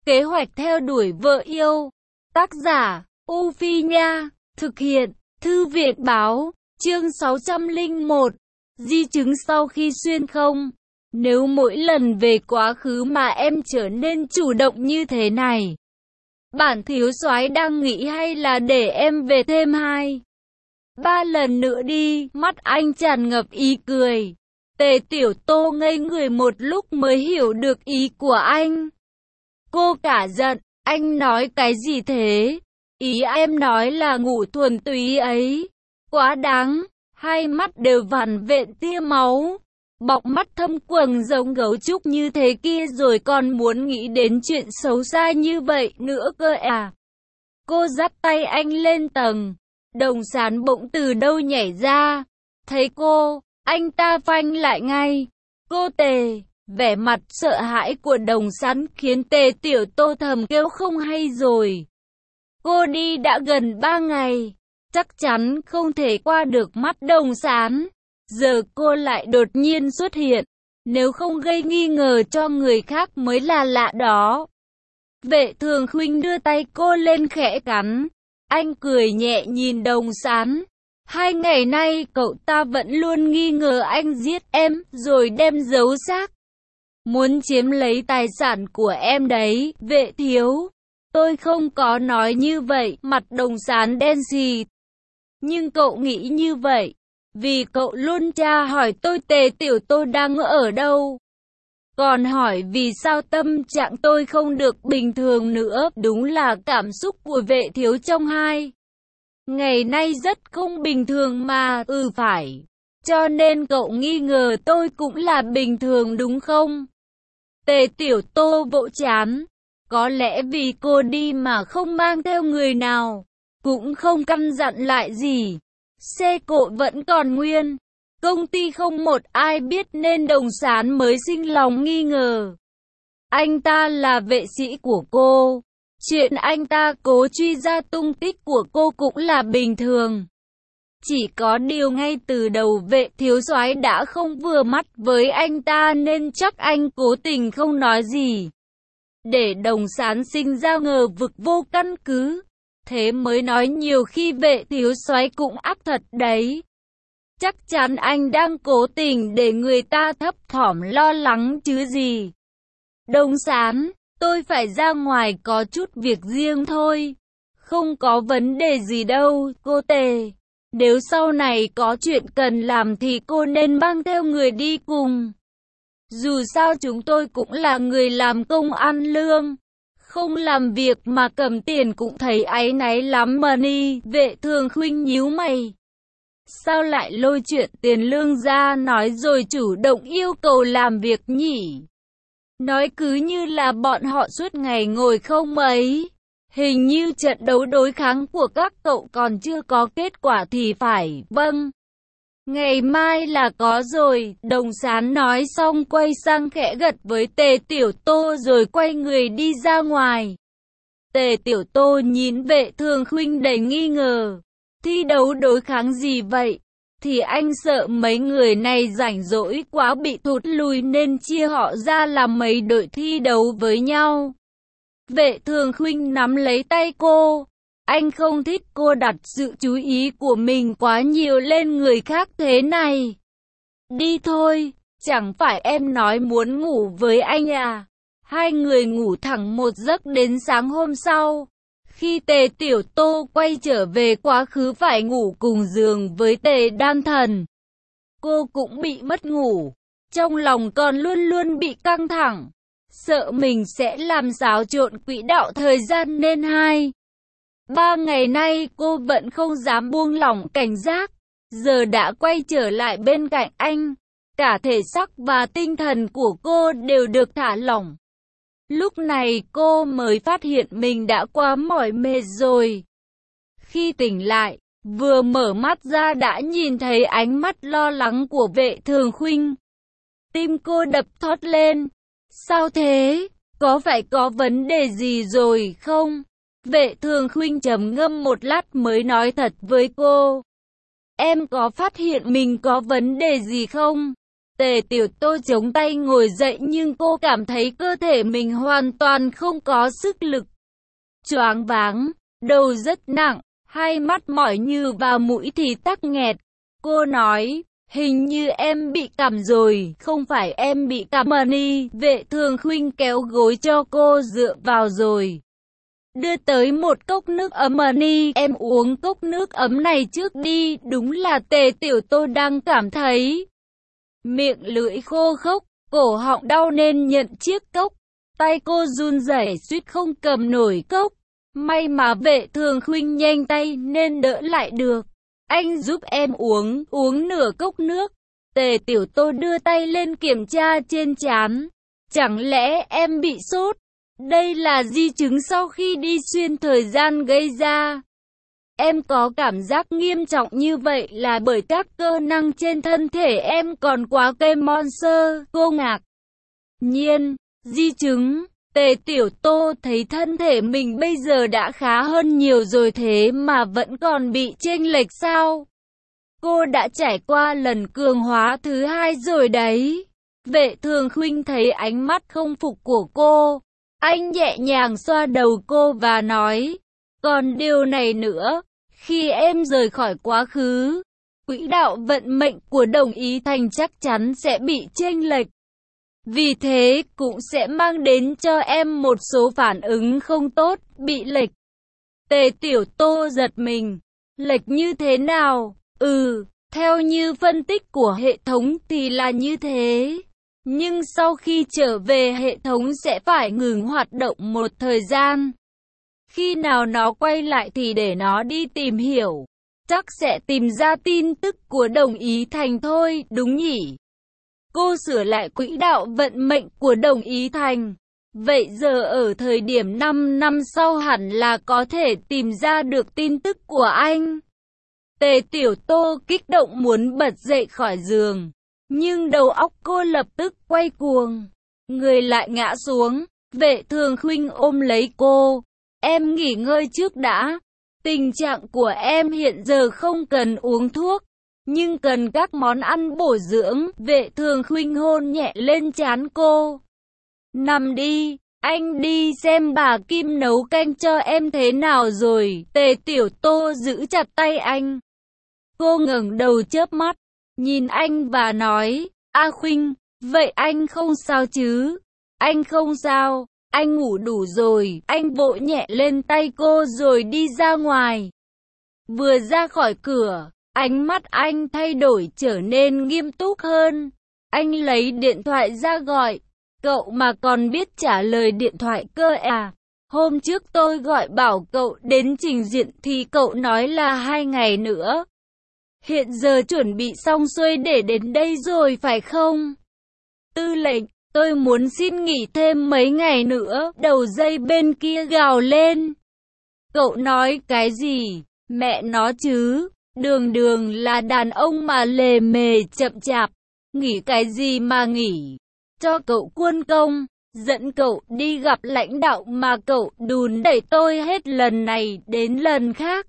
Kế hoạch theo đuổi vợ yêu. Tác giả, U Phi Nha. Thực hiện, Thư viện Báo. Chương 601. Di chứng sau khi xuyên không. Nếu mỗi lần về quá khứ mà em trở nên chủ động như thế này, bản thiếu soái đang nghĩ hay là để em về thêm 2-3 lần nữa đi. Mắt anh tràn ngập ý cười. Tề Tiểu Tô ngây người một lúc mới hiểu được ý của anh. Cô cả giận, anh nói cái gì thế? Ý em nói là ngủ thuần túy ấy. Quá đáng, hai mắt đều vằn vện tia máu. Bọc mắt thâm quầng giống gấu trúc như thế kia rồi còn muốn nghĩ đến chuyện xấu xa như vậy nữa cơ à? Cô dắt tay anh lên tầng. Đồng Sán bỗng từ đâu nhảy ra. Thấy cô, anh ta phanh lại ngay. Cô Tề. Vẻ mặt sợ hãi của Đồng Sán khiến Tề Tiểu Tô thầm kêu không hay rồi. Cô đi đã gần 3 ngày, chắc chắn không thể qua được mắt Đồng Sán. Giờ cô lại đột nhiên xuất hiện, nếu không gây nghi ngờ cho người khác mới là lạ đó. Vệ Thường Khuynh đưa tay cô lên khẽ cắn. Anh cười nhẹ nhìn Đồng Sán. 2 ngày nay cậu ta vẫn luôn nghi ngờ anh giết em rồi đem giấu xác. Muốn chiếm lấy tài sản của em đấy, Vệ thiếu. Tôi không có nói như vậy, mặt Đồng Sán đen xì. Nhưng cậu nghĩ như vậy, vì cậu luôn tra hỏi tôi Tề Tiểu Tô đang ở đâu. Còn hỏi vì sao tâm trạng tôi không được bình thường nữa, đúng là cảm xúc của Vệ thiếu trong 2 ngày nay rất không bình thường mà, phải. Cho nên cậu nghi ngờ tôi cũng là bình thường đúng không? Tề Tiểu Tô vỗ trán. Có lẽ vì cô đi mà không mang theo người nào, cũng không căn dặn lại gì. Xe cộ vẫn còn nguyên. Công ty không một ai biết nên Đồng Sán mới sinh lòng nghi ngờ. Anh ta là vệ sĩ của cô. Chuyện anh ta cố truy ra tung tích của cô cũng là bình thường. Chỉ có điều ngay từ đầu Vệ thiếu soái đã không vừa mắt với anh ta nên chắc anh cố tình không nói gì. Để Đồng Sán sinh ra ngờ vực vô căn cứ. Thế mới nói nhiều khi Vệ thiếu soái cũng ác thật đấy. Chắc chắn anh đang cố tình để người ta thấp thỏm lo lắng chứ gì. Đồng Sán, tôi phải ra ngoài có chút việc riêng thôi. Không có vấn đề gì đâu, cô Tề. Nếu sau này có chuyện cần làm thì cô nên mang theo người đi cùng. Dù sao chúng tôi cũng là người làm công ăn lương. Không làm việc mà cầm tiền cũng thấy áy náy lắm mà ni. Vệ Thường Khuynh nhíu mày. Sao lại lôi chuyện tiền lương ra nói rồi chủ động yêu cầu làm việc nhỉ? Nói cứ như là bọn họ suốt ngày ngồi không ấy. Hình như trận đấu đối kháng của các cậu còn chưa có kết quả thì phải. Vâng. Ngày mai là có rồi. Đồng Sán nói xong quay sang khẽ gật với Tề Tiểu Tô rồi quay người đi ra ngoài. Tề Tiểu Tô nhìn Vệ Thường Khuynh đầy nghi ngờ. Thi đấu đối kháng gì vậy? Thì anh sợ mấy người này rảnh rỗi quá bị thụt lùi nên chia họ ra làm mấy đội thi đấu với nhau. Vệ Thường Khuynh nắm lấy tay cô. Anh không thích cô đặt sự chú ý của mình quá nhiều lên người khác thế này. Đi thôi, chẳng phải em nói muốn ngủ với anh à? Hai người ngủ thẳng một giấc đến sáng hôm sau. Khi Tề Tiểu Tô quay trở về quá khứ phải ngủ cùng giường với Tề Đan Thần. Cô cũng bị mất ngủ. Trong lòng còn luôn luôn bị căng thẳng. Sợ mình sẽ làm xáo trộn quỹ đạo thời gian nên 2-3 ngày nay cô vẫn không dám buông lỏng cảnh giác. Giờ đã quay trở lại bên cạnh anh. Cả thể xác và tinh thần của cô đều được thả lỏng. Lúc này cô mới phát hiện mình đã quá mỏi mệt rồi. Khi tỉnh lại, vừa mở mắt ra đã nhìn thấy ánh mắt lo lắng của Vệ Thường Khuynh. Tim cô đập thót lên. Sao thế? Có phải có vấn đề gì rồi không? Vệ Thường Khuynh trầm ngâm một lát mới nói thật với cô. Em có phát hiện mình có vấn đề gì không? Tề Tiểu Tô chống tay ngồi dậy nhưng cô cảm thấy cơ thể mình hoàn toàn không có sức lực. Choáng váng, đầu rất nặng, hai mắt mỏi như vào mũi thì tắc nghẹt. Cô nói, hình như em bị cảm rồi, không phải em bị cảm mà đi. Vệ Thường Khuynh kéo gối cho cô dựa vào rồi đưa tới một cốc nước ấm mà đi. Em uống cốc nước ấm này trước đi. Đúng là Tề Tiểu Tô đang cảm thấy miệng lưỡi khô khốc, cổ họng đau nên nhận chiếc cốc. Tay cô run rẩy suýt không cầm nổi cốc. May mà Vệ Thường Khuynh nhanh tay nên đỡ lại được. Anh giúp em uống nửa cốc nước. Tề Tiểu Tô đưa tay lên kiểm tra trên trán. Chẳng lẽ em bị sốt? Đây là di chứng sau khi đi xuyên thời gian gây ra. Em có cảm giác nghiêm trọng như vậy là bởi các cơ năng trên thân thể em còn quá cây monster. Cô ngạc nhiên, di chứng. Tề Tiểu Tô thấy thân thể mình bây giờ đã khá hơn nhiều rồi thế mà vẫn còn bị chênh lệch sao? Cô đã trải qua lần cường hóa thứ 2 rồi đấy. Vệ Thường Khuynh thấy ánh mắt không phục của cô. Anh nhẹ nhàng xoa đầu cô và nói, còn điều này nữa, khi em rời khỏi quá khứ, quỹ đạo vận mệnh của Đồng Ý Thành chắc chắn sẽ bị chênh lệch. Vì thế cũng sẽ mang đến cho em một số phản ứng không tốt, bị lệch. Tề Tiểu Tô giật mình. Lệch như thế nào? Theo như phân tích của hệ thống thì là như thế. Nhưng sau khi trở về hệ thống sẽ phải ngừng hoạt động một thời gian. Khi nào nó quay lại thì để nó đi tìm hiểu. Chắc sẽ tìm ra tin tức của Đồng Ý Thành thôi, đúng nhỉ? Cô sửa lại quỹ đạo vận mệnh của Đồng Ý Thành. Vậy giờ ở thời điểm 5 năm sau hẳn là có thể tìm ra được tin tức của anh. Tề Tiểu Tô kích động muốn bật dậy khỏi giường. Nhưng đầu óc cô lập tức quay cuồng. Người lại ngã xuống. Vệ Thường Khuynh ôm lấy cô. Em nghỉ ngơi trước đã. Tình trạng của em hiện giờ không cần uống thuốc, nhưng cần các món ăn bổ dưỡng. Vệ Thường Khuynh hôn nhẹ lên trán cô. Nằm đi, anh đi xem bà Kim nấu canh cho em thế nào rồi. Tề Tiểu Tô giữ chặt tay anh. Cô ngẩng đầu chớp mắt, nhìn anh và nói, A Khuynh, vậy anh không sao chứ? Anh không sao, anh ngủ đủ rồi. Anh vỗ nhẹ lên tay cô rồi đi ra ngoài. Vừa ra khỏi cửa, ánh mắt anh thay đổi trở nên nghiêm túc hơn. Anh lấy điện thoại ra gọi. Cậu mà còn biết trả lời điện thoại cơ à? Hôm trước tôi gọi bảo cậu đến trình diện thì cậu nói là 2 ngày nữa. Hiện giờ chuẩn bị xong xuôi để đến đây rồi phải không? Tư lệnh, tôi muốn xin nghỉ thêm mấy ngày nữa. Đầu dây bên kia gào lên. Cậu nói cái gì? Mẹ nó chứ. Đường đường là đàn ông mà lề mề chậm chạp. Nghỉ cái gì mà nghỉ? Cho cậu quân công, dẫn cậu đi gặp lãnh đạo mà cậu đùn đẩy tôi hết lần này đến lần khác.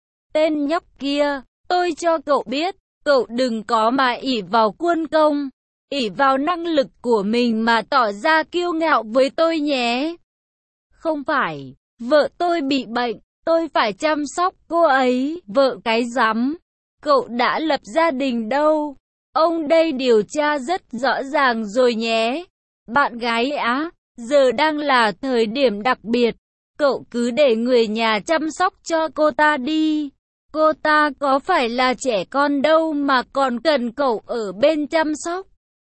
Tên nhóc kia, tôi cho cậu biết, cậu đừng có mà ỷ vào quân công, ỷ vào năng lực của mình mà tỏ ra kiêu ngạo với tôi nhé. Không phải, vợ tôi bị bệnh, tôi phải chăm sóc cô ấy. Vợ cái rắm, cậu đã lập gia đình đâu? Ông đây điều tra rất rõ ràng rồi nhé. Bạn gái á, giờ đang là thời điểm đặc biệt. Cậu cứ để người nhà chăm sóc cho cô ta đi. Cô ta có phải là trẻ con đâu mà còn cần cậu ở bên chăm sóc.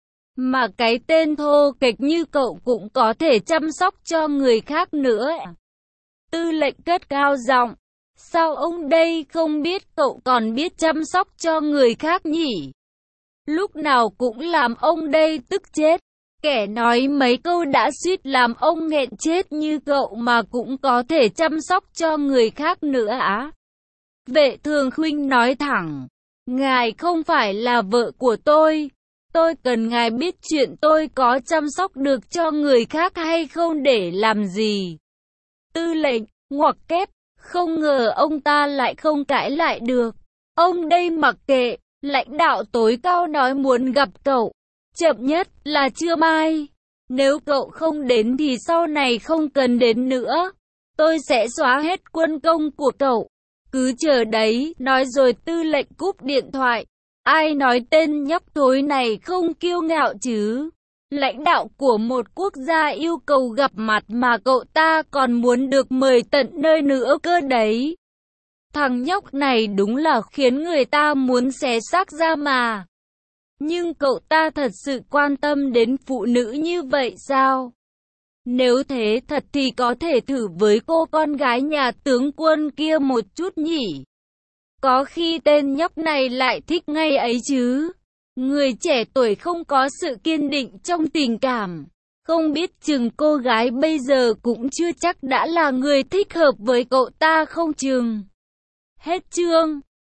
Mà cái tên thô kệch như cậu cũng có thể chăm sóc cho người khác nữa. Tư lệnh cất cao giọng. Sao ông đây không biết cậu còn biết chăm sóc cho người khác nhỉ? Lúc nào cũng làm ông đây tức chết. Kẻ nói mấy câu đã suýt làm ông nghẹn chết như cậu mà cũng có thể chăm sóc cho người khác nữa á? Vệ Thường Khuynh nói thẳng. Ngài không phải là vợ của tôi. Tôi cần ngài biết chuyện tôi có chăm sóc được cho người khác hay không để làm gì. Tư lệnh, ngoặc kép, không ngờ ông ta lại không cãi lại được. Ông đây mặc kệ. Lãnh đạo tối cao nói muốn gặp cậu. chậm nhất là trưa mai. Nếu cậu không đến thì sau này không cần đến nữa. Tôi sẽ xóa hết quân công của cậu. Cứ chờ đấy, nói rồi Tư lệnh cúp điện thoại. Ai nói tên nhóc thối này không kiêu ngạo chứ? Lãnh đạo của một quốc gia yêu cầu gặp mặt mà cậu ta còn muốn được mời tận nơi nữa cơ đấy. Thằng nhóc này đúng là khiến người ta muốn xé xác ra mà. Nhưng cậu ta thật sự quan tâm đến phụ nữ như vậy sao? Nếu thế thật thì có thể thử với cô con gái nhà tướng quân kia một chút nhỉ? Có khi tên nhóc này lại thích ngay ấy chứ. Người trẻ tuổi không có sự kiên định trong tình cảm. Không biết chừng cô gái bây giờ cũng chưa chắc đã là người thích hợp với cậu ta không chừng. Hết chương.